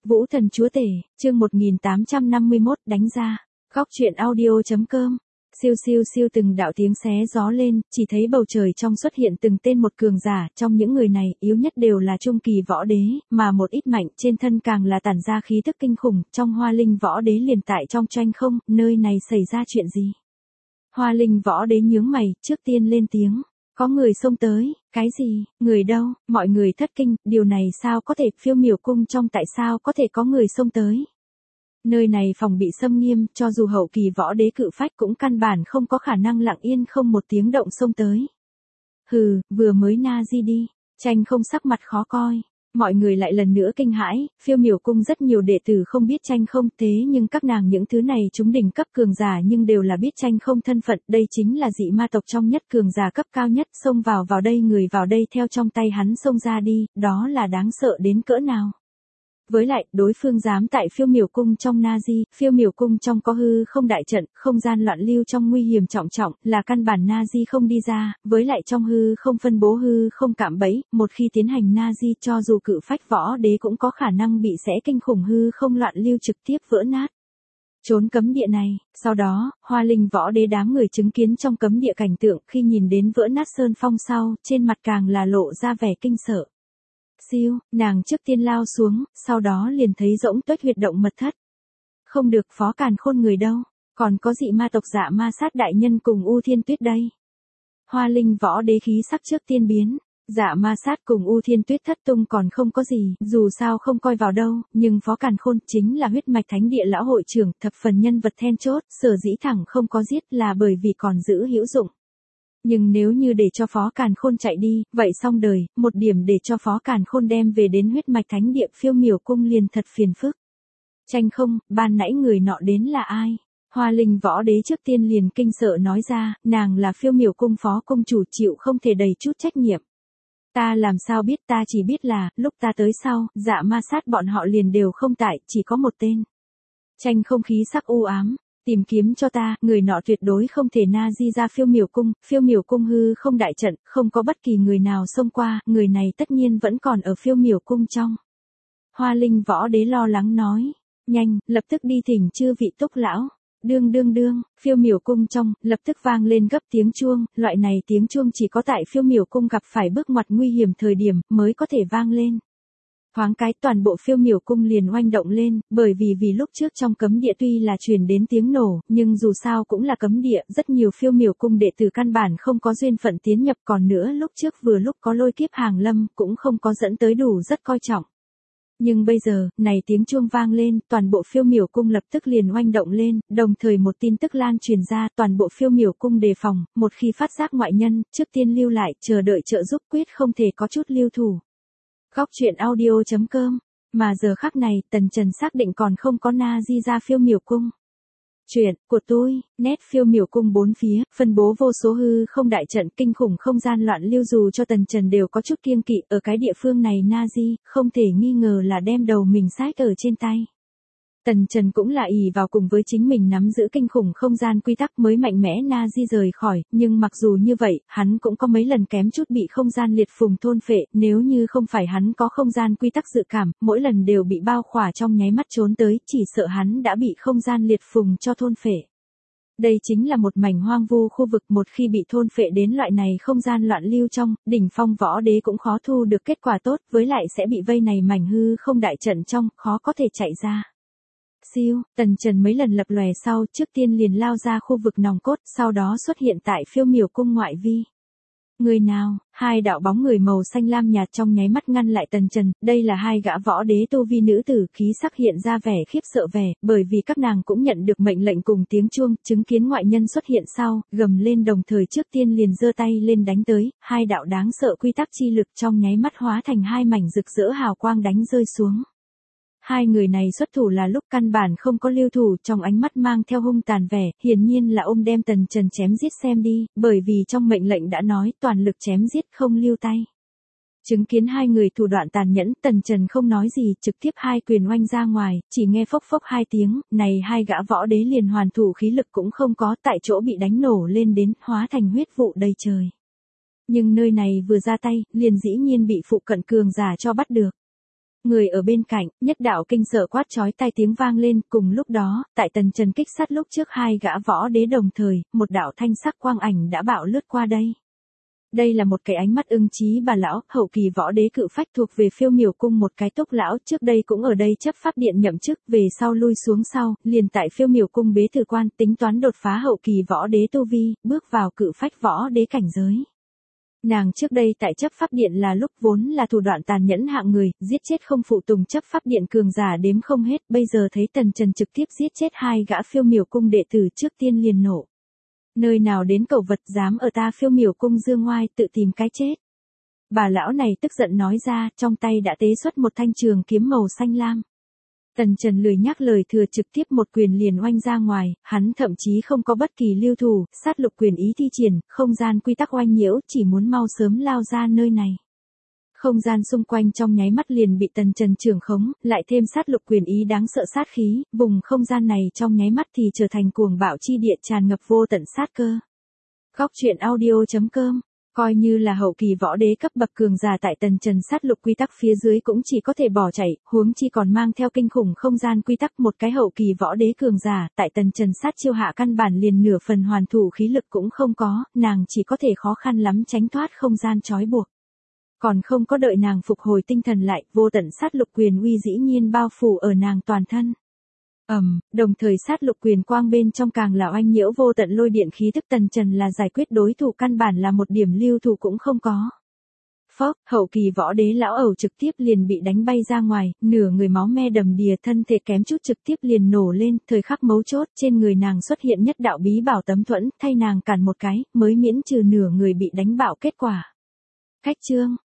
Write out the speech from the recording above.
Vũ Thần Chúa Tể, chương 1851 đánh ra. Góc truyện audio.com. Siêu siêu siêu từng đạo tiếng xé gió lên, chỉ thấy bầu trời trong xuất hiện từng tên một cường giả, trong những người này, yếu nhất đều là trung kỳ võ đế, mà một ít mạnh trên thân càng là tản ra khí tức kinh khủng, trong Hoa Linh võ đế liền tại trong tranh không, nơi này xảy ra chuyện gì? Hoa Linh võ đế nhướng mày, trước tiên lên tiếng. Có người xông tới, cái gì, người đâu, mọi người thất kinh, điều này sao có thể, Phiêu Miểu cung trong tại sao có thể có người xông tới. Nơi này phòng bị xâm nghiêm, cho dù hậu kỳ võ đế cự phách cũng căn bản không có khả năng lặng yên không một tiếng động xông tới. Hừ, vừa mới na di đi, tranh không sắc mặt khó coi. Mọi người lại lần nữa kinh hãi, Phiêu Miểu cung rất nhiều đệ tử không biết tranh không, thế nhưng các nàng những thứ này chúng đỉnh cấp cường giả nhưng đều là biết tranh không thân phận, đây chính là dị ma tộc trong nhất cường giả cấp cao nhất, xông vào đây người vào đây theo trong tay hắn xông ra đi, đó là đáng sợ đến cỡ nào. Với lại, đối phương dám tại Phiêu Miểu cung trong na di, Phiêu Miểu cung trong có hư không đại trận, không gian loạn lưu trong nguy hiểm trọng trọng, là căn bản na di không đi ra, với lại trong hư không phân bố hư không cạm bẫy, một khi tiến hành na di cho dù cự phách võ đế cũng có khả năng bị sẽ kinh khủng hư không loạn lưu trực tiếp vỡ nát. Trốn cấm địa này, sau đó, Hoa Linh võ đế đám người chứng kiến trong cấm địa cảnh tượng khi nhìn đến vỡ nát sơn phong sau, trên mặt càng là lộ ra vẻ kinh sợ. Siêu, nàng trước tiên lao xuống, sau đó liền thấy rỗng tuếch huyệt động mật thất. Không được, Phó Càn Khôn người đâu, còn có dị ma tộc Dạ Ma Sát đại nhân cùng U Thiên Tuyết đây. Hoa Linh võ đế khí sắc trước tiên biến, Dạ Ma Sát cùng U Thiên Tuyết thất tung còn không có gì, dù sao không coi vào đâu, nhưng Phó Càn Khôn chính là huyết mạch thánh địa lão hội trưởng, thập phần nhân vật then chốt, sở dĩ thẳng không có giết là bởi vì còn giữ hữu dụng. Nhưng nếu như để cho Phó Càn Khôn chạy đi, vậy xong đời, một điểm để cho Phó Càn Khôn đem về đến huyết mạch thánh địa Phiêu Miểu cung liền thật phiền phức. Tranh không, ban nãy người nọ đến là ai? Hoa Linh võ đế trước tiên liền kinh sợ nói ra, nàng là Phiêu Miểu cung phó cung chủ, chịu không thể đầy chút trách nhiệm. Ta làm sao biết, ta chỉ biết là, lúc ta tới sau, Dạ Ma Sát bọn họ liền đều không tại, chỉ có một tên. Tranh không khí sắc u ám. Tìm kiếm cho ta, người nọ tuyệt đối không thể na di ra Phiêu Miểu cung hư không đại trận, không có bất kỳ người nào xông qua, người này tất nhiên vẫn còn ở Phiêu Miểu cung trong. Hoa Linh võ đế lo lắng nói, nhanh, lập tức đi thỉnh chư vị túc lão. Đương, Phiêu Miểu cung trong, lập tức vang lên gấp tiếng chuông, loại này tiếng chuông chỉ có tại Phiêu Miểu cung gặp phải bước ngoặt nguy hiểm thời điểm, mới có thể vang lên. Thoáng cái toàn bộ Phiêu Miểu cung liền oanh động lên, bởi vì lúc trước trong cấm địa tuy là truyền đến tiếng nổ, nhưng dù sao cũng là cấm địa, rất nhiều Phiêu Miểu cung đệ tử căn bản không có duyên phận tiến nhập, còn nữa lúc trước vừa lúc có lôi kiếp hàng lâm, cũng không có dẫn tới đủ rất coi trọng. Nhưng bây giờ, này tiếng chuông vang lên, toàn bộ Phiêu Miểu cung lập tức liền oanh động lên, đồng thời một tin tức lan truyền ra, toàn bộ Phiêu Miểu cung đề phòng, một khi phát giác ngoại nhân, trước tiên lưu lại, chờ đợi trợ giúp, quyết không thể có chút lưu thủ. Góc truyện audio.com. Mà giờ khắc này, Tần Trần xác định còn không có na di ra Phiêu Miểu cung. Chuyện của tôi, nét Phiêu Miểu cung bốn phía, phân bố vô số hư không đại trận, kinh khủng không gian loạn lưu, dù cho Tần Trần đều có chút kiêng kỵ, ở cái địa phương này na di, không thể nghi ngờ là đem đầu mình xách ở trên tay. Tần Trần cũng là ỷ vào cùng với chính mình nắm giữ kinh khủng không gian quy tắc mới mạnh mẽ na di rời khỏi, nhưng mặc dù như vậy, hắn cũng có mấy lần kém chút bị không gian liệt phùng thôn phệ, nếu như không phải hắn có không gian quy tắc dự cảm, mỗi lần đều bị bao khỏa trong nháy mắt trốn tới, chỉ sợ hắn đã bị không gian liệt phùng cho thôn phệ. Đây chính là một mảnh hoang vu khu vực, một khi bị thôn phệ đến loại này không gian loạn lưu trong, đỉnh phong võ đế cũng khó thu được kết quả tốt, với lại sẽ bị vây này mảnh hư không đại trận trong, khó có thể chạy ra. Siêu, Tần Trần mấy lần lập lòe sau, trước tiên liền lao ra khu vực nòng cốt, sau đó xuất hiện tại Phiêu Miểu cung ngoại vi. Người nào? Hai đạo bóng người màu xanh lam nhạt trong nháy mắt ngăn lại Tần Trần, đây là hai gã võ đế tu vi nữ tử, khí sắc hiện ra vẻ khiếp sợ vẻ, bởi vì các nàng cũng nhận được mệnh lệnh cùng tiếng chuông, chứng kiến ngoại nhân xuất hiện sau, gầm lên đồng thời trước tiên liền giơ tay lên đánh tới, hai đạo đáng sợ quy tắc chi lực trong nháy mắt hóa thành hai mảnh rực rỡ hào quang đánh rơi xuống. Hai người này xuất thủ là lúc căn bản không có lưu thủ, trong ánh mắt mang theo hung tàn vẻ, hiển nhiên là đem Tần Trần chém giết xem đi, bởi vì trong mệnh lệnh đã nói toàn lực chém giết không lưu tay. Chứng kiến hai người thủ đoạn tàn nhẫn, Tần Trần không nói gì, trực tiếp hai quyền oanh ra ngoài, chỉ nghe phốc phốc hai tiếng, này hai gã võ đế liền hoàn thủ khí lực cũng không có, tại chỗ bị đánh nổ lên đến, hóa thành huyết vụ đầy trời. Nhưng nơi này vừa ra tay, liền dĩ nhiên bị phụ cận cường giả cho bắt được. Người ở bên cạnh, nhất đạo kinh sợ quát chói tai tiếng vang lên, cùng lúc đó, tại tần trần kích sát lúc trước hai gã võ đế đồng thời, một đạo thanh sắc quang ảnh đã bạo lướt qua đây. Đây là một cái ánh mắt ưng chí bà lão, hậu kỳ võ đế cự phách thuộc về Phiêu Miểu cung một cái túc lão, trước đây cũng ở đây chấp pháp điện nhậm chức, về sau lui xuống sau, liền tại Phiêu Miểu cung bế thư quan, tính toán đột phá hậu kỳ võ đế tu vi, bước vào cự phách võ đế cảnh giới. Nàng trước đây tại chấp pháp điện là lúc vốn là thủ đoạn tàn nhẫn hạng người, giết chết không phụ tùng chấp pháp điện cường giả đếm không hết, bây giờ thấy tần trần trực tiếp giết chết hai gã Phiêu Miểu cung đệ tử trước tiên liền nổ. Nơi nào đến cẩu vật dám ở ta Phiêu Miểu cung dương ngoai tự tìm cái chết. Bà lão này tức giận nói ra, trong tay đã tế xuất một thanh trường kiếm màu xanh lam. Tần Trần lười nhắc lời thừa, trực tiếp một quyền liền oanh ra ngoài, hắn thậm chí không có bất kỳ lưu thủ, sát lục quyền ý thi triển, không gian quy tắc oanh nhiễu, chỉ muốn mau sớm lao ra nơi này. Không gian xung quanh trong nháy mắt liền bị Tần Trần trưởng khống, lại thêm sát lục quyền ý đáng sợ sát khí, vùng không gian này trong nháy mắt thì trở thành cuồng bạo chi địa tràn ngập vô tận sát cơ. Góc truyện audio.com, coi như là hậu kỳ võ đế cấp bậc cường giả tại Tần Trần sát lục quy tắc phía dưới cũng chỉ có thể bỏ chạy, huống chi còn mang theo kinh khủng không gian quy tắc, một cái hậu kỳ võ đế cường giả, tại Tần Trần sát chiêu hạ căn bản liền nửa phần hoàn thủ khí lực cũng không có, nàng chỉ có thể khó khăn lắm tránh thoát không gian trói buộc. Còn không có đợi nàng phục hồi tinh thần lại, vô tận sát lục quyền uy dĩ nhiên bao phủ ở nàng toàn thân. Đồng thời sát lục quyền quang bên trong càng là oanh nhiễu vô tận lôi điện khí tức, Tần Trần là giải quyết đối thủ căn bản là một điểm lưu thủ cũng không có. Phốc, hậu kỳ võ đế lão ẩu trực tiếp liền bị đánh bay ra ngoài, nửa người máu me đầm đìa, thân thể kém chút trực tiếp liền nổ lên, thời khắc mấu chốt trên người nàng xuất hiện nhất đạo bí bảo tấm thuẫn, thay nàng cản một cái, mới miễn trừ nửa người bị đánh bạo kết quả. Cách chương